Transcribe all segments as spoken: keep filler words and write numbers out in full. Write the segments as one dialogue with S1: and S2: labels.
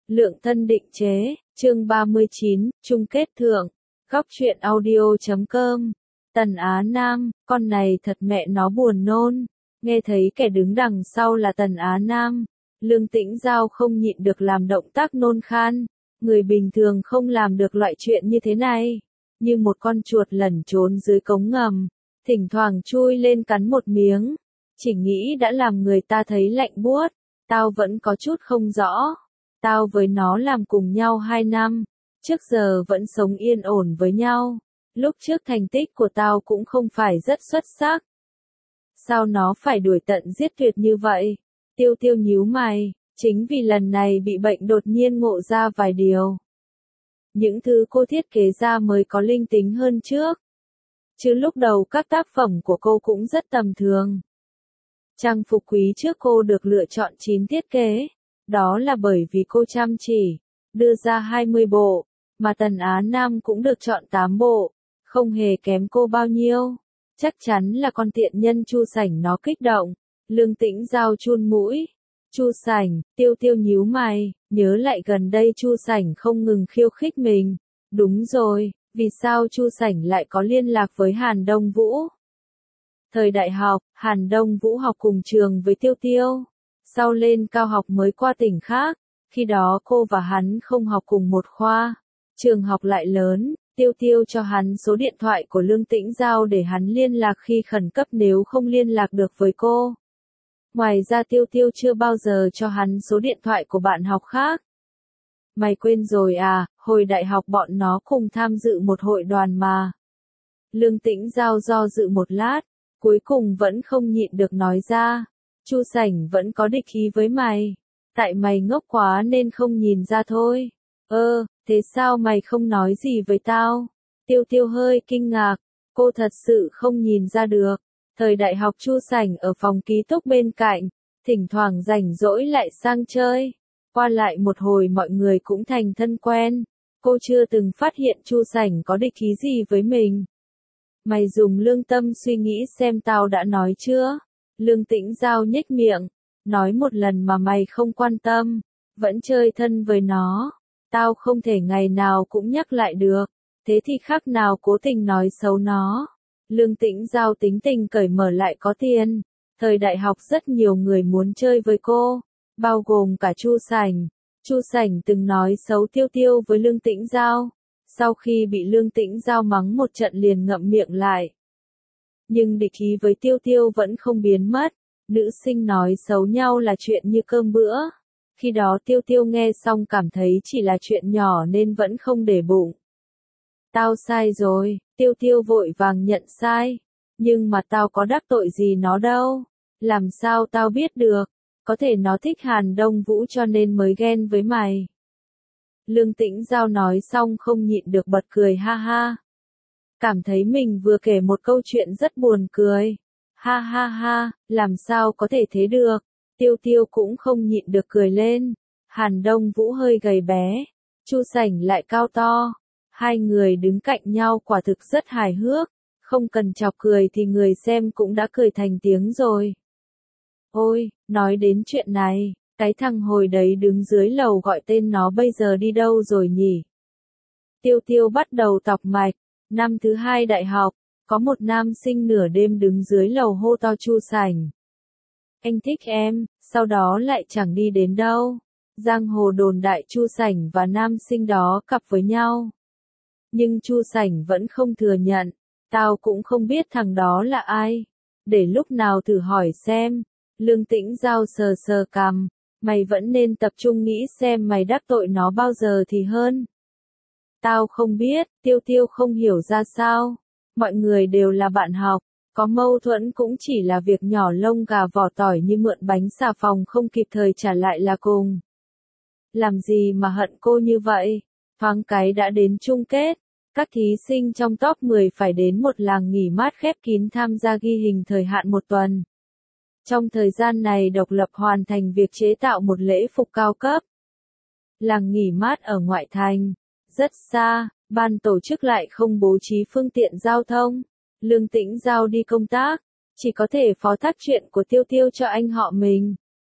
S1: Lượng thân định chế, chương ba mươi chín, chung kết thượng, góc truyện audio chấm com. Tần Á Nam, con này thật mẹ nó buồn nôn. Nghe thấy kẻ đứng đằng sau là Tần Á Nam, Lương Tĩnh Giao không nhịn được làm động tác nôn khan. Người bình thường không làm được loại chuyện như thế này. Như một con chuột lẩn trốn dưới cống ngầm, thỉnh thoảng chui lên cắn một miếng. Chỉ nghĩ đã làm người ta thấy lạnh buốt. Tao vẫn có chút không rõ. Tao với nó làm cùng nhau hai năm, trước giờ vẫn sống yên ổn với nhau. Lúc trước thành tích của tao cũng không phải rất xuất sắc. Sao nó phải đuổi tận giết tuyệt như vậy? Tiêu Tiêu nhíu mày, chính vì lần này bị bệnh đột nhiên ngộ ra vài điều. Những thứ cô thiết kế ra mới có linh tính hơn trước. Chứ lúc đầu các tác phẩm của cô cũng rất tầm thường. Trang phục quý trước cô được lựa chọn chín thiết kế. Đó là bởi vì cô chăm chỉ, đưa ra hai mươi bộ, mà Tần Á Nam cũng được chọn tám bộ, không hề kém cô bao nhiêu. Chắc chắn là con tiện nhân Chu Sảnh nó kích động. Lương Tĩnh Giao chun mũi. Chu Sảnh, Tiêu Tiêu nhíu mày, nhớ lại gần đây Chu Sảnh không ngừng khiêu khích mình. Đúng rồi, vì sao Chu Sảnh lại có liên lạc với Hàn Đông Vũ? Thời đại học, Hàn Đông Vũ học cùng trường với Tiêu Tiêu. Sau lên cao học mới qua tỉnh khác, khi đó cô và hắn không học cùng một khoa. Trường học lại lớn, Tiêu Tiêu cho hắn số điện thoại của Lương Tĩnh Giao để hắn liên lạc khi khẩn cấp nếu không liên lạc được với cô. Ngoài ra Tiêu Tiêu chưa bao giờ cho hắn số điện thoại của bạn học khác. Mày quên rồi à, hồi đại học bọn nó cùng tham dự một hội đoàn mà. Lương Tĩnh Giao do dự một lát, cuối cùng vẫn không nhịn được nói ra. Chu Sảnh vẫn có địch ý với mày. Tại mày ngốc quá nên không nhìn ra thôi. Ơ, thế sao mày không nói gì với tao? Tiêu Tiêu hơi kinh ngạc. Cô thật sự không nhìn ra được. Thời đại học Chu Sảnh ở phòng ký túc bên cạnh. Thỉnh thoảng rảnh rỗi lại sang chơi. Qua lại một hồi mọi người cũng thành thân quen. Cô chưa từng phát hiện Chu Sảnh có địch ý gì với mình. Mày dùng lương tâm suy nghĩ xem tao đã nói chưa? Lương Tĩnh Giao nhếch miệng, nói một lần mà mày không quan tâm, vẫn chơi thân với nó, tao không thể ngày nào cũng nhắc lại được, thế thì khác nào cố tình nói xấu nó. Lương Tĩnh Giao tính tình cởi mở lại có tiền, thời đại học rất nhiều người muốn chơi với cô, bao gồm cả Chu Sảnh. Chu Sảnh từng nói xấu Tiêu Tiêu với Lương Tĩnh Giao, sau khi bị Lương Tĩnh Giao mắng một trận liền ngậm miệng lại. Nhưng địch ý với Tiêu Tiêu vẫn không biến mất, nữ sinh nói xấu nhau là chuyện như cơm bữa. Khi đó Tiêu Tiêu nghe xong cảm thấy chỉ là chuyện nhỏ nên vẫn không để bụng. Tao sai rồi, Tiêu Tiêu vội vàng nhận sai. Nhưng mà tao có đắc tội gì nó đâu. Làm sao tao biết được, có thể nó thích Hàn Đông Vũ cho nên mới ghen với mày. Lương Tĩnh Giao nói xong không nhịn được bật cười ha ha. Cảm thấy mình vừa kể một câu chuyện rất buồn cười. Ha ha ha, làm sao có thể thế được. Tiêu Tiêu cũng không nhịn được cười lên. Hàn Đông Vũ hơi gầy bé, Chu Sảnh lại cao to. Hai người đứng cạnh nhau quả thực rất hài hước. Không cần chọc cười thì người xem cũng đã cười thành tiếng rồi. Ôi, nói đến chuyện này, cái thằng hồi đấy đứng dưới lầu gọi tên nó bây giờ đi đâu rồi nhỉ? Tiêu Tiêu bắt đầu tọc mạch. Năm thứ hai đại học, có một nam sinh nửa đêm đứng dưới lầu hô to Chu Sảnh. Anh thích em, sau đó lại chẳng đi đến đâu. Giang hồ đồn đại Chu Sảnh và nam sinh đó cặp với nhau. Nhưng Chu Sảnh vẫn không thừa nhận, tao cũng không biết thằng đó là ai. Để lúc nào thử hỏi xem. Lương Tĩnh Giao sờ sờ cằm, mày vẫn nên tập trung nghĩ xem mày đắc tội nó bao giờ thì hơn. Tao không biết, Tiêu Tiêu không hiểu ra sao. Mọi người đều là bạn học, có mâu thuẫn cũng chỉ là việc nhỏ lông gà vỏ tỏi như mượn bánh xà phòng không kịp thời trả lại là cùng. Làm gì mà hận cô như vậy? Thoáng cái đã đến chung kết. Các thí sinh trong top mười phải đến một làng nghỉ mát khép kín tham gia ghi hình thời hạn một tuần. Trong thời gian này độc lập hoàn thành việc chế tạo một lễ phục cao cấp. Làng nghỉ mát ở ngoại thành. Rất xa, ban tổ chức lại không bố trí phương tiện giao thông. Lương Tĩnh Giao đi công tác, chỉ có thể phó thác chuyện của Tiêu Tiêu cho anh họ mình.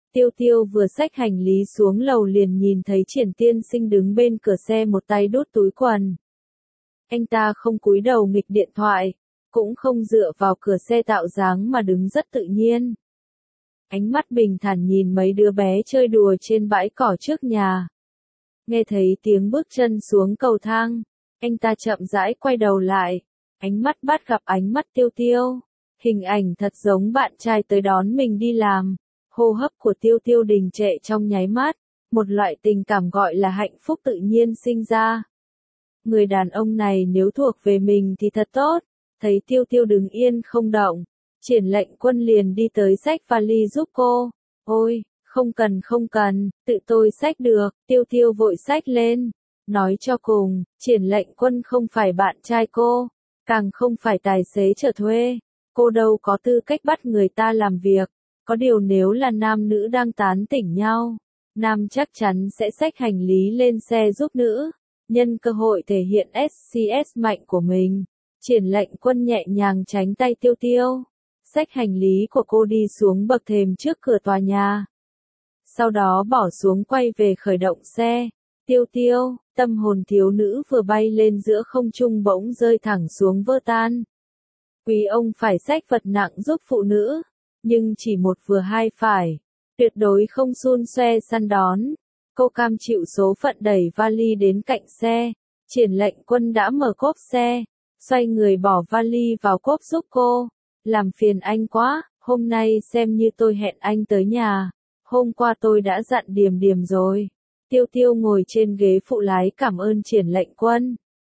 S1: Tiêu Tiêu vừa xách hành lý xuống lầu liền nhìn thấy Triển Tiên Sinh đứng bên cửa xe một tay đút túi quần. Anh ta không cúi đầu nghịch điện thoại, cũng không dựa vào cửa xe tạo dáng mà đứng rất tự nhiên. Ánh mắt bình thản nhìn mấy đứa bé chơi đùa trên bãi cỏ trước nhà. Nghe thấy tiếng bước chân xuống cầu thang, anh ta chậm rãi quay đầu lại, ánh mắt bắt gặp ánh mắt Tiêu Tiêu. Hình ảnh thật giống bạn trai tới đón mình đi làm. Hô hấp của Tiêu Tiêu đình trệ trong nháy mắt, một loại tình cảm gọi là hạnh phúc tự nhiên sinh ra. Người đàn ông này nếu thuộc về mình thì thật tốt. Thấy Tiêu Tiêu đứng yên không động, Triển Lệnh Quân liền đi tới xách vali giúp cô. Ôi, không cần không cần, tự tôi xách được. Tiêu Tiêu vội xách lên. Nói cho cùng, Triển Lệnh Quân không phải bạn trai cô, càng không phải tài xế chở thuê. Cô đâu có tư cách bắt người ta làm việc. Có điều nếu là nam nữ đang tán tỉnh nhau, nam chắc chắn sẽ xách hành lý lên xe giúp nữ. Nhân cơ hội thể hiện ét xê ét mạnh của mình, Triển Lệnh Quân nhẹ nhàng tránh tay Tiêu Tiêu, xách hành lý của cô đi xuống bậc thềm trước cửa tòa nhà. Sau đó bỏ xuống quay về khởi động xe. Tiêu Tiêu, tâm hồn thiếu nữ vừa bay lên giữa không trung bỗng rơi thẳng xuống vỡ tan. Quý ông phải xách vật nặng giúp phụ nữ, nhưng chỉ một vừa hai phải, tuyệt đối không xun xoe săn đón. Cô cam chịu số phận đẩy vali đến cạnh xe. Triển Lệnh Quân đã mở cốp xe, xoay người bỏ vali vào cốp giúp cô. Làm phiền anh quá, hôm nay xem như tôi hẹn anh tới nhà. Hôm qua tôi đã dặn Điềm Điềm rồi. Tiêu Tiêu ngồi trên ghế phụ lái cảm ơn Triển Lệnh Quân.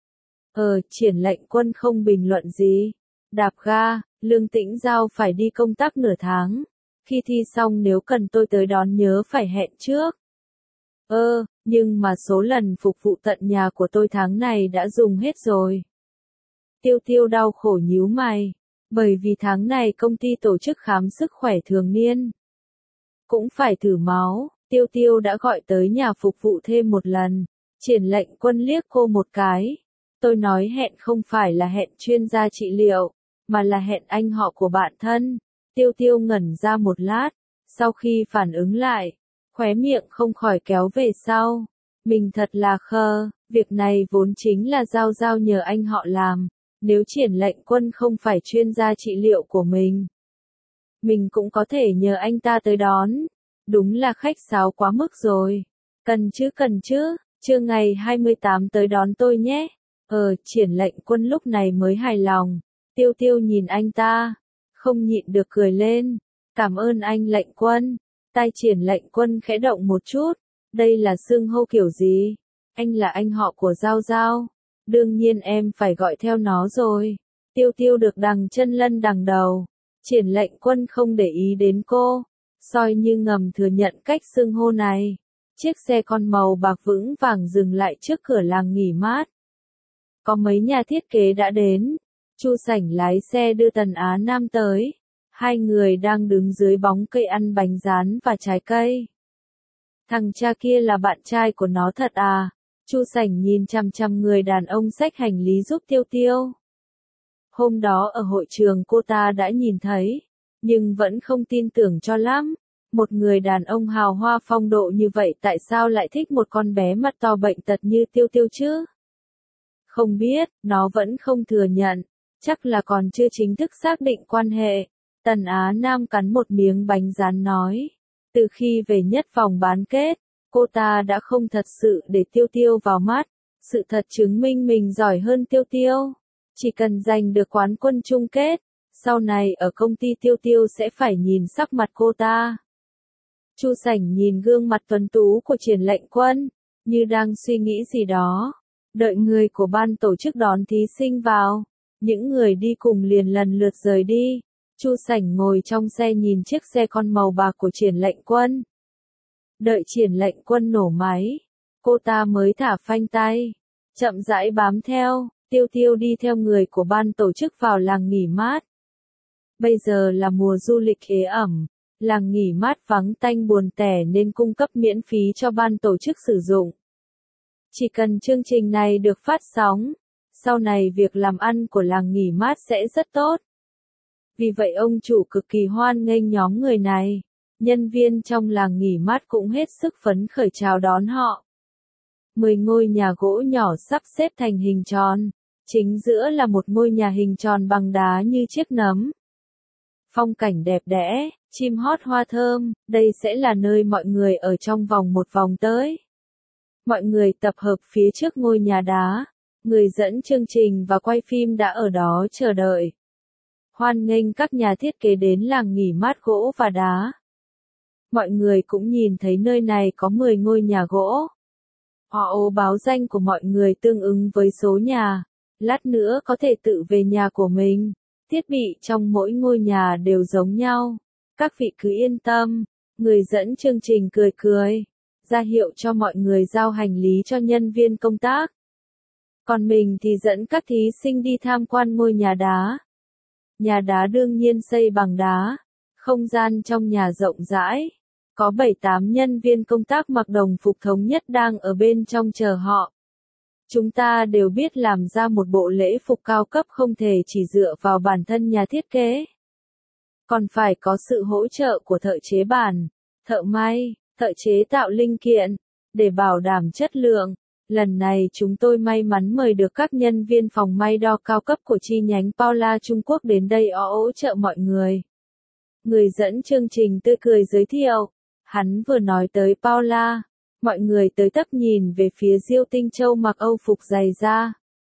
S1: Ờ, Triển Lệnh Quân không bình luận gì. Đạp ga, Lương Tĩnh Giao phải đi công tác nửa tháng. Khi thi xong nếu cần tôi tới đón nhớ phải hẹn trước. Ơ, nhưng mà số lần phục vụ tận nhà của tôi tháng này đã dùng hết rồi. Tiêu Tiêu đau khổ nhíu mày, bởi vì tháng này công ty tổ chức khám sức khỏe thường niên. Cũng phải thử máu, Tiêu Tiêu đã gọi tới nhà phục vụ thêm một lần. Triển Lệnh Quân liếc cô một cái. Tôi nói hẹn không phải là hẹn chuyên gia trị liệu, mà là hẹn anh họ của bạn thân. Tiêu Tiêu ngẩn ra một lát, sau khi phản ứng lại, khóe miệng không khỏi kéo về sau. Mình thật là khờ, việc này vốn chính là Giao Giao nhờ anh họ làm. Nếu Triển Lệnh Quân không phải chuyên gia trị liệu của mình, mình cũng có thể nhờ anh ta tới đón. Đúng là khách sáo quá mức rồi. Cần chứ cần chứ, trưa ngày hai mươi tám tới đón tôi nhé. Ờ, Triển Lệnh Quân lúc này mới hài lòng. Tiêu Tiêu nhìn anh ta, không nhịn được cười lên. Cảm ơn anh Lệnh Quân. Tai Triển Lệnh Quân khẽ động một chút. Đây là xưng hô kiểu gì? Anh là anh họ của Giao Giao. Đương nhiên em phải gọi theo nó rồi. Tiêu Tiêu được đằng chân lân đằng đầu. Triển Lệnh Quân không để ý đến cô, soi như ngầm thừa nhận cách xưng hô này. Chiếc xe con màu bạc vững vàng dừng lại trước cửa làng nghỉ mát. Có mấy nhà thiết kế đã đến. Chu Sảnh lái xe đưa Tần Á Nam tới. Hai người đang đứng dưới bóng cây ăn bánh rán và trái cây. Thằng cha kia là bạn trai của nó thật à? Chu Sảnh nhìn chằm chằm người đàn ông xách hành lý giúp Tiêu Tiêu. Hôm đó ở hội trường cô ta đã nhìn thấy, nhưng vẫn không tin tưởng cho lắm. Một người đàn ông hào hoa phong độ như vậy tại sao lại thích một con bé mặt to bệnh tật như Tiêu Tiêu chứ? Không biết, nó vẫn không thừa nhận, chắc là còn chưa chính thức xác định quan hệ. Tần Á Nam cắn một miếng bánh rán nói, từ khi về nhất vòng bán kết, cô ta đã không thật sự để Tiêu Tiêu vào mắt. Sự thật chứng minh mình giỏi hơn Tiêu Tiêu. Chỉ cần giành được quán quân chung kết, sau này ở công ty Tiêu Tiêu sẽ phải nhìn sắc mặt cô ta. Chu Sảnh nhìn gương mặt tuấn tú của Triển Lệnh Quân, như đang suy nghĩ gì đó. Đợi người của ban tổ chức đón thí sinh vào, những người đi cùng liền lần lượt rời đi. Chu Sảnh ngồi trong xe nhìn chiếc xe con màu bạc của Triển Lệnh Quân. Đợi Triển Lệnh Quân nổ máy, cô ta mới thả phanh tay, chậm rãi bám theo. Tiêu Tiêu đi theo người của ban tổ chức vào làng nghỉ mát. Bây giờ là mùa du lịch ế ẩm, làng nghỉ mát vắng tanh buồn tẻ nên cung cấp miễn phí cho ban tổ chức sử dụng. Chỉ cần chương trình này được phát sóng, sau này việc làm ăn của làng nghỉ mát sẽ rất tốt. Vì vậy ông chủ cực kỳ hoan nghênh nhóm người này. nhân viên trong làng nghỉ mát cũng hết sức phấn khởi chào đón họ. Mười ngôi nhà gỗ nhỏ sắp xếp thành hình tròn, chính giữa là một ngôi nhà hình tròn bằng đá như chiếc nấm. Phong cảnh đẹp đẽ, chim hót hoa thơm, đây sẽ là nơi mọi người ở trong vòng một vòng tới. Mọi người tập hợp phía trước ngôi nhà đá, người dẫn chương trình và quay phim đã ở đó chờ đợi. Hoan nghênh các nhà thiết kế đến làng nghỉ mát gỗ và đá. Mọi người cũng nhìn thấy nơi này có mười ngôi nhà gỗ. Họ báo danh của mọi người tương ứng với số nhà, lát nữa có thể tự về nhà của mình. Thiết bị trong mỗi ngôi nhà đều giống nhau. Các vị cứ yên tâm, người dẫn chương trình cười cười, ra hiệu cho mọi người giao hành lý cho nhân viên công tác. Còn mình thì dẫn các thí sinh đi tham quan ngôi nhà đá. Nhà đá đương nhiên xây bằng đá, không gian trong nhà rộng rãi. Có bảy tám nhân viên công tác mặc đồng phục thống nhất đang ở bên trong chờ họ. Chúng ta đều biết làm ra một bộ lễ phục cao cấp không thể chỉ dựa vào bản thân nhà thiết kế. Còn phải có sự hỗ trợ của thợ chế bản, thợ may, thợ chế tạo linh kiện, để bảo đảm chất lượng. Lần này chúng tôi may mắn mời được các nhân viên phòng may đo cao cấp của chi nhánh Paula Trung Quốc đến đây hỗ trợ mọi người. Người dẫn chương trình tươi cười giới thiệu. Hắn vừa nói tới Paula, mọi người tới tấp nhìn về phía Diêu Tinh Châu mặc âu phục dày da.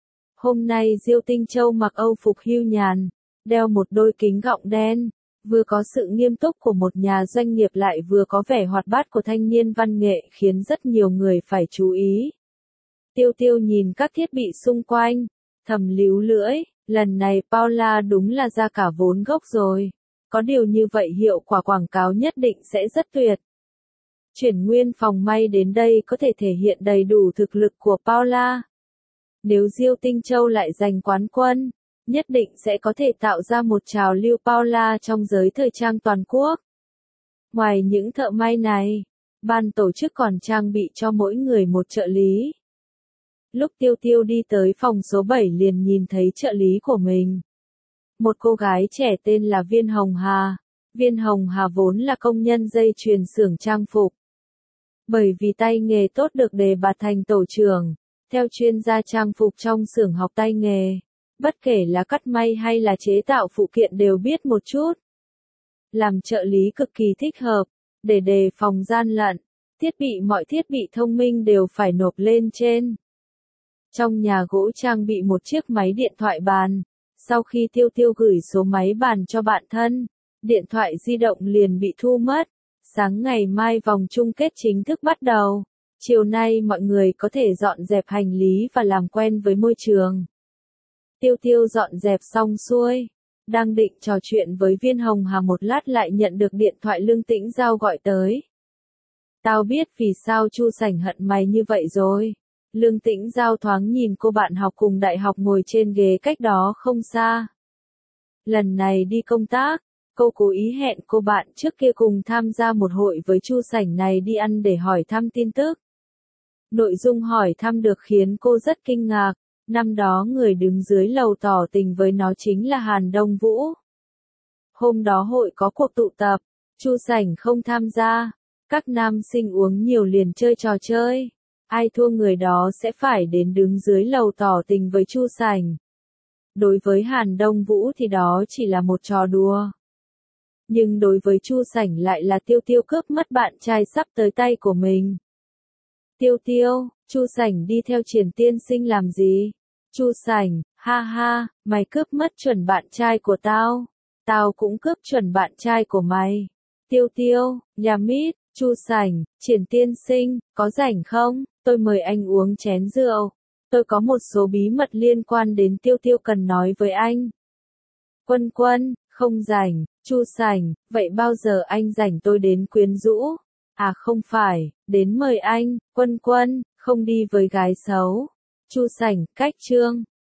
S1: Hôm nay Diêu Tinh Châu mặc âu phục hưu nhàn, đeo một đôi kính gọng đen, vừa có sự nghiêm túc của một nhà doanh nghiệp lại vừa có vẻ hoạt bát của thanh niên văn nghệ khiến rất nhiều người phải chú ý. Tiêu Tiêu nhìn các thiết bị xung quanh, thầm líu lưỡi, lần này Paula đúng là ra cả vốn gốc rồi. Có điều như vậy hiệu quả quảng cáo nhất định sẽ rất tuyệt. Chuyển nguyên phòng may đến đây có thể thể hiện đầy đủ thực lực của Paula. Nếu Diêu Tinh Châu lại giành quán quân, nhất định sẽ có thể tạo ra một trào lưu Paula trong giới thời trang toàn quốc. Ngoài những thợ may này, ban tổ chức còn trang bị cho mỗi người một trợ lý. Lúc Tiêu Tiêu đi tới phòng số bảy liền nhìn thấy trợ lý của mình. Một cô gái trẻ tên là Viên Hồng Hà. Viên Hồng Hà vốn là công nhân dây chuyền xưởng trang phục. Bởi vì tay nghề tốt được đề bạt thành tổ trưởng, theo chuyên gia trang phục trong xưởng học tay nghề, bất kể là cắt may hay là chế tạo phụ kiện đều biết một chút. Làm trợ lý cực kỳ thích hợp, để đề phòng gian lận, thiết bị mọi thiết bị thông minh đều phải nộp lên trên. Trong nhà gỗ trang bị một chiếc máy điện thoại bàn. Sau khi Tiêu Tiêu gửi số máy bàn cho bạn thân, điện thoại di động liền bị thu mất. Sáng ngày mai vòng chung kết chính thức bắt đầu. Chiều nay mọi người có thể dọn dẹp hành lý và làm quen với môi trường. Tiêu Tiêu dọn dẹp xong xuôi, đang định trò chuyện với Viên Hồng Hà một lát lại nhận được điện thoại Lương Tĩnh Giao gọi tới. Tao biết vì sao Chu Sảnh hận mày như vậy rồi. Lương Tĩnh Giao thoáng nhìn cô bạn học cùng đại học ngồi trên ghế cách đó không xa. Lần này đi công tác, cô cố ý hẹn cô bạn trước kia cùng tham gia một hội với Chu Sảnh này đi ăn để hỏi thăm tin tức. Nội dung hỏi thăm được khiến cô rất kinh ngạc, năm đó người đứng dưới lầu tỏ tình với nó chính là Hàn Đông Vũ. Hôm đó hội có cuộc tụ tập, Chu Sảnh không tham gia, các nam sinh uống nhiều liền chơi trò chơi. Ai thua người đó sẽ phải đến đứng dưới lầu tỏ tình với Chu Sảnh. Đối với Hàn Đông Vũ thì đó chỉ là một trò đùa. Nhưng đối với Chu Sảnh lại là Tiêu Tiêu cướp mất bạn trai sắp tới tay của mình. Tiêu Tiêu, Chu Sảnh đi theo Triển tiên sinh làm gì? Chu Sảnh, ha ha, mày cướp mất chuẩn bạn trai của tao. Tao cũng cướp chuẩn bạn trai của mày. Tiêu Tiêu, nhà mít, Chu Sảnh, Triển tiên sinh, có rảnh không? Tôi mời anh uống chén rượu. Tôi có một số bí mật liên quan đến Tiêu Tiêu cần nói với anh. Quân Quân, không rảnh. Chu Sảnh, vậy bao giờ anh rảnh tôi đến quyến rũ? À không phải, đến mời anh. Quân Quân, không đi với gái xấu. Chu Sảnh, cách chương.